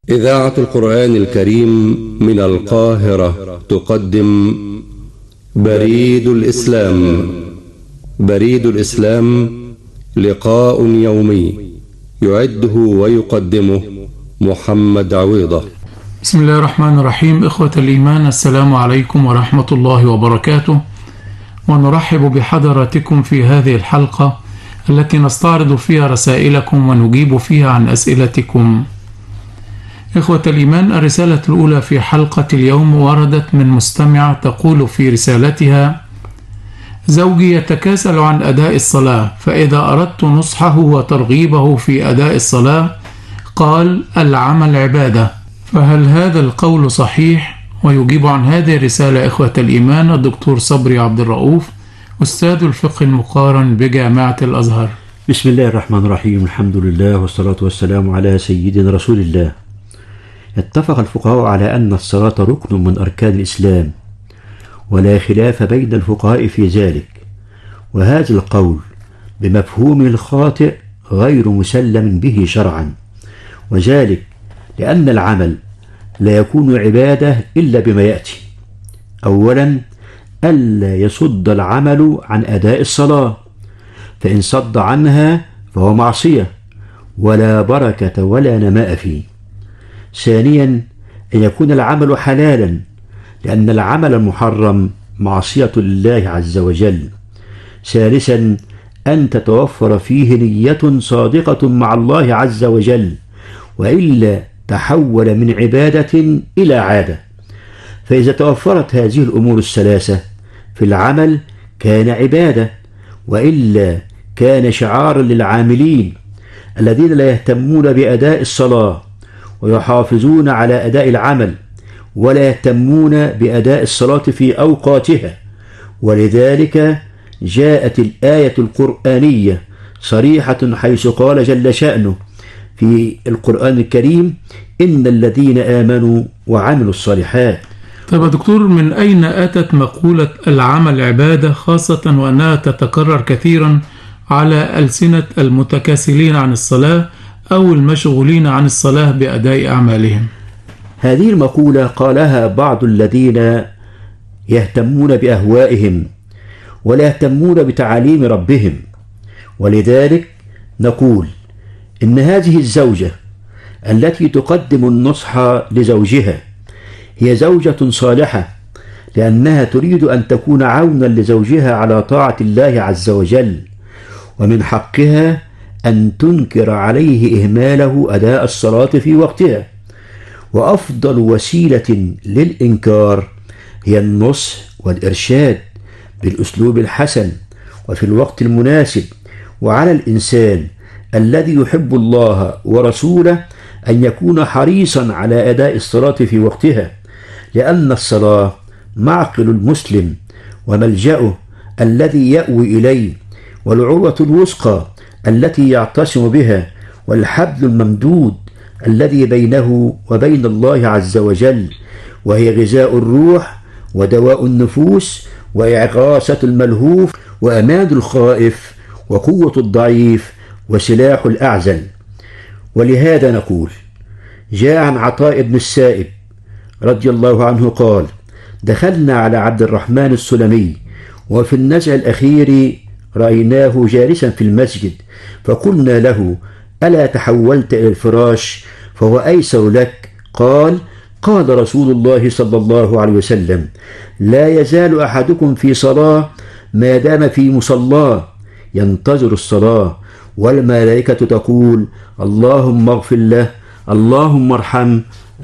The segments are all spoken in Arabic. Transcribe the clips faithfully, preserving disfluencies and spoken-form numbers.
إذاعة القرآن الكريم من القاهرة تقدم بريد الإسلام. بريد الإسلام لقاء يومي يعده ويقدمه محمد عويضة. بسم الله الرحمن الرحيم. إخوة الإيمان، السلام عليكم ورحمة الله وبركاته، ونرحب بحضراتكم في هذه الحلقة التي نستعرض فيها رسائلكم ونجيب فيها عن أسئلتكم. إخوة الإيمان، الرسالة الأولى في حلقة اليوم وردت من مستمع تقول في رسالتها: زوجي يتكاسل عن أداء الصلاة، فإذا أردت نصحه وترغيبه في أداء الصلاة قال العمل عبادة، فهل هذا القول صحيح؟ ويجيب عن هذه الرسالة إخوة الإيمان الدكتور صبري عبد الرؤوف، أستاذ الفقه المقارن بجامعة الأزهر. بسم الله الرحمن الرحيم، الحمد لله والصلاة والسلام على سيدنا رسول الله. اتفق الفقهاء على أن الصلاة ركن من أركان الإسلام، ولا خلاف بين الفقهاء في ذلك، وهذا القول بمفهومه الخاطئ غير مسلم به شرعا، وذلك لأن العمل لا يكون عبادة إلا بما يأتي. أولا، ألا يصد العمل عن أداء الصلاة، فإن صد عنها فهو معصية ولا بركة ولا نماء فيه. ثانيا، أن يكون العمل حلالا، لأن العمل المحرم معصية لله عز وجل. ثالثا، أن تتوفر فيه نية صادقة مع الله عز وجل، وإلا تحول من عبادة إلى عادة. فإذا توفرت هذه الأمور الثلاثة في العمل كان عبادة، وإلا كان شعارا للعاملين الذين لا يهتمون بأداء الصلاة ويحافظون على أداء العمل، ولا يهتمون بأداء الصلاة في أوقاتها. ولذلك جاءت الآية القرآنية صريحة حيث قال جل شأنه في القرآن الكريم: إن الذين آمنوا وعملوا الصالحات. طيب يا دكتور، من أين أتت مقولة العمل عبادة، خاصة وأنها تتكرر كثيرا على ألسنة المتكاسلين عن الصلاة أو المشغولين عن الصلاة بأداء أعمالهم؟ هذه المقولة قالها بعض الذين يهتمون بأهوائهم ولا يهتمون بتعاليم ربهم. ولذلك نقول إن هذه الزوجة التي تقدم النصح لزوجها هي زوجة صالحة، لأنها تريد أن تكون عونا لزوجها على طاعة الله عز وجل، ومن حقها أن تنكر عليه إهماله أداء الصلاة في وقتها. وأفضل وسيلة للإنكار هي النصح والإرشاد بالأسلوب الحسن وفي الوقت المناسب. وعلى الإنسان الذي يحب الله ورسوله أن يكون حريصا على أداء الصلاة في وقتها، لأن الصلاة معقل المسلم وملجأه الذي يأوي إليه، والعروة الوثقى التي يعتصم بها، والحبل الممدود الذي بينه وبين الله عز وجل، وهي غذاء الروح ودواء النفوس وإعغاثة الملهوف وأمان الخائف وقوة الضعيف وسلاح الأعزل. ولهذا نقول: جاء عن عطاء بن السائب رضي الله عنه قال: دخلنا على عبد الرحمن السلمي وفي النزع الأخير رأيناه جالسا في المسجد، فقلنا له: ألا تحولت إلى الفراش فهو أيسر لك؟ قال: قال رسول الله صلى الله عليه وسلم: لا يزال أحدكم في صلاة ما دام في مصلاه ينتظر الصلاة، والملائكة تقول: اللهم اغفر له، اللهم ارحم.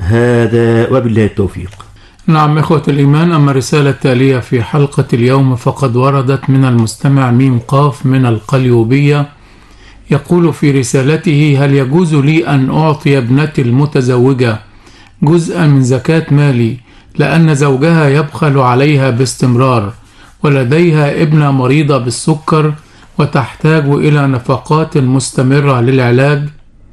هذا وبالله التوفيق. نعم إخوة الإيمان، أما الرسالة التالية في حلقة اليوم فقد وردت من المستمع ميم قاف من القليوبية، يقول في رسالته: هل يجوز لي أن أعطي ابنتي المتزوجة جزءا من زكاة مالي، لأن زوجها يبخل عليها باستمرار، ولديها ابنة مريضة بالسكر وتحتاج إلى نفقات مستمرة للعلاج؟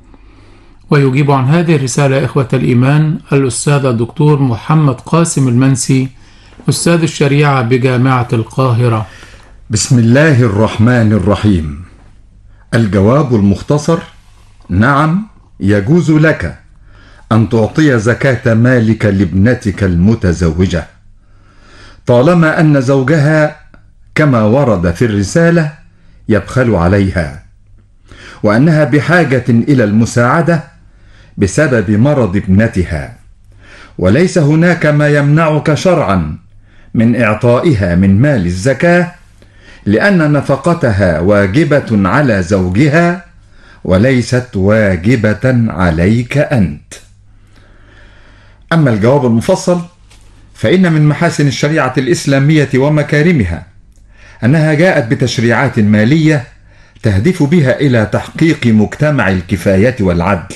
ويجيب عن هذه الرسالة إخوة الإيمان الأستاذ الدكتور محمد قاسم المنسي، أستاذ الشريعة بجامعة القاهرة. بسم الله الرحمن الرحيم. الجواب المختصر: نعم، يجوز لك أن تعطي زكاة مالك لابنتك المتزوجة طالما أن زوجها كما ورد في الرسالة يبخل عليها، وأنها بحاجة إلى المساعدة بسبب مرض ابنتها، وليس هناك ما يمنعك شرعا من إعطائها من مال الزكاة، لأن نفقتها واجبة على زوجها وليست واجبة عليك أنت. أما الجواب المفصل فإن من محاسن الشريعة الإسلامية ومكارمها أنها جاءت بتشريعات مالية تهدف بها إلى تحقيق مجتمع الكفاية والعدل،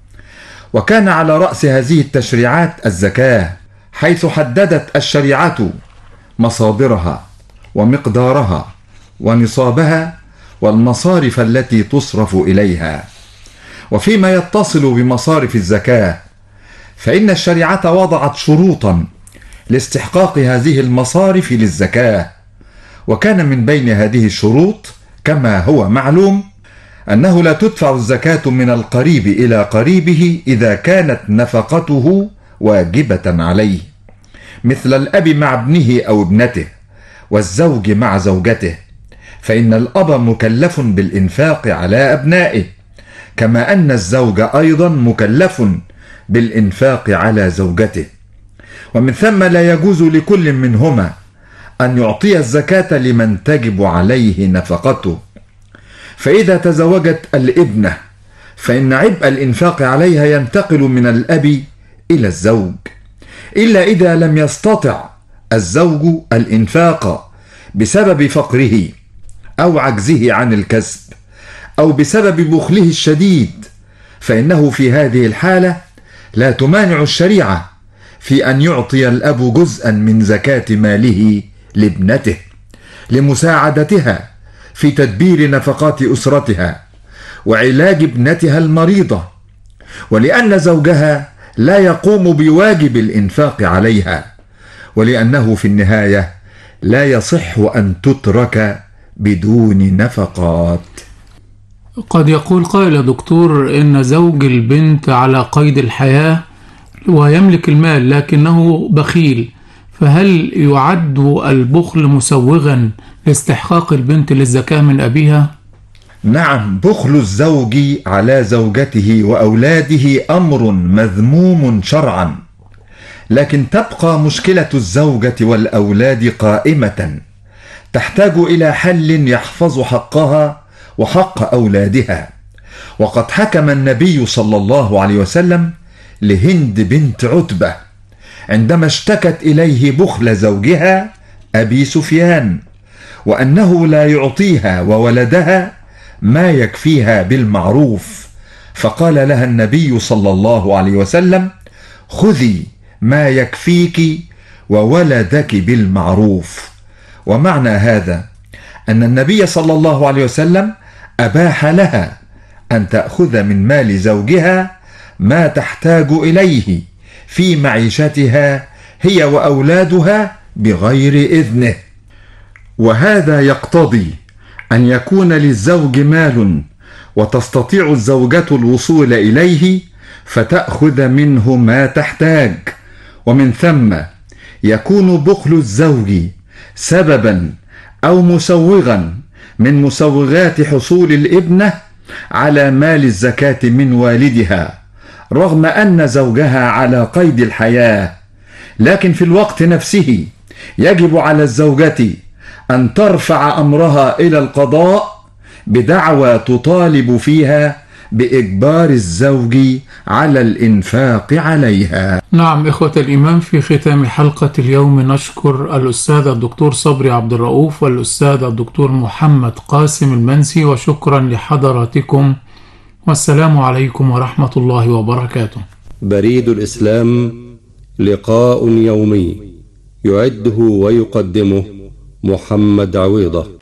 وكان على رأس هذه التشريعات الزكاة، حيث حددت الشريعة مصادرها ومقدارها ونصابها والمصارف التي تصرف إليها. وفيما يتصل بمصارف الزكاة فإن الشريعة وضعت شروطا لاستحقاق هذه المصارف للزكاة، وكان من بين هذه الشروط كما هو معلوم أنه لا تدفع الزكاة من القريب إلى قريبه إذا كانت نفقته واجبة عليه، مثل الأب مع ابنه أو ابنته، والزوج مع زوجته، فإن الأب مكلف بالإنفاق على أبنائه، كما أن الزوج أيضا مكلف بالإنفاق على زوجته. ومن ثم لا يجوز لكل منهما أن يعطي الزكاة لمن تجب عليه نفقته. فإذا تزوجت الابنة فإن عبء الإنفاق عليها ينتقل من الأب إلى الزوج، إلا إذا لم يستطع الزوج الإنفاق بسبب فقره أو عجزه عن الكسب أو بسبب بخله الشديد، فإنه في هذه الحالة لا تمانع الشريعة في أن يعطي الأب جزءا من زكاة ماله لابنته لمساعدتها في تدبير نفقات أسرتها وعلاج ابنتها المريضة، ولأن زوجها لا يقوم بواجب الإنفاق عليها، ولأنه في النهاية لا يصح أن تترك بدون نفقات. قد يقول قائل يا دكتور إن زوج البنت على قيد الحياة ويملك المال لكنه بخيل، فهل يعد البخل مسوغا لاستحقاق البنت للزكاة من أبيها؟ نعم، بخل الزوج على زوجته وأولاده أمر مذموم شرعا، لكن تبقى مشكلة الزوجة والأولاد قائمة تحتاج إلى حل يحفظ حقها وحق أولادها. وقد حكم النبي صلى الله عليه وسلم لهند بنت عتبة عندما اشتكت إليه بخل زوجها أبي سفيان، وأنه لا يعطيها وولدها ما يكفيها بالمعروف، فقال لها النبي صلى الله عليه وسلم: خذي ما يكفيك وولدك بالمعروف. ومعنى هذا أن النبي صلى الله عليه وسلم أباح لها أن تأخذ من مال زوجها ما تحتاج إليه في معيشتها هي وأولادها بغير إذنه. وهذا يقتضي أن يكون للزوج مال وتستطيع الزوجة الوصول إليه فتأخذ منه ما تحتاج، ومن ثم يكون بخل الزوج سببا أو مسوغا من مسوغات حصول الابنة على مال الزكاة من والدها، رغم أن زوجها على قيد الحياة، لكن في الوقت نفسه يجب على الزوجة أن ترفع أمرها إلى القضاء بدعوى تطالب فيها بإجبار الزوج على الإنفاق عليها. نعم إخوة الإيمان، في ختام حلقة اليوم نشكر الأستاذ الدكتور صبري عبد الرؤوف والأستاذ الدكتور محمد قاسم المنسي، وشكرا لحضراتكم، والسلام عليكم ورحمة الله وبركاته. بريد الإسلام، لقاء يومي يعده ويقدمه محمد عويضة.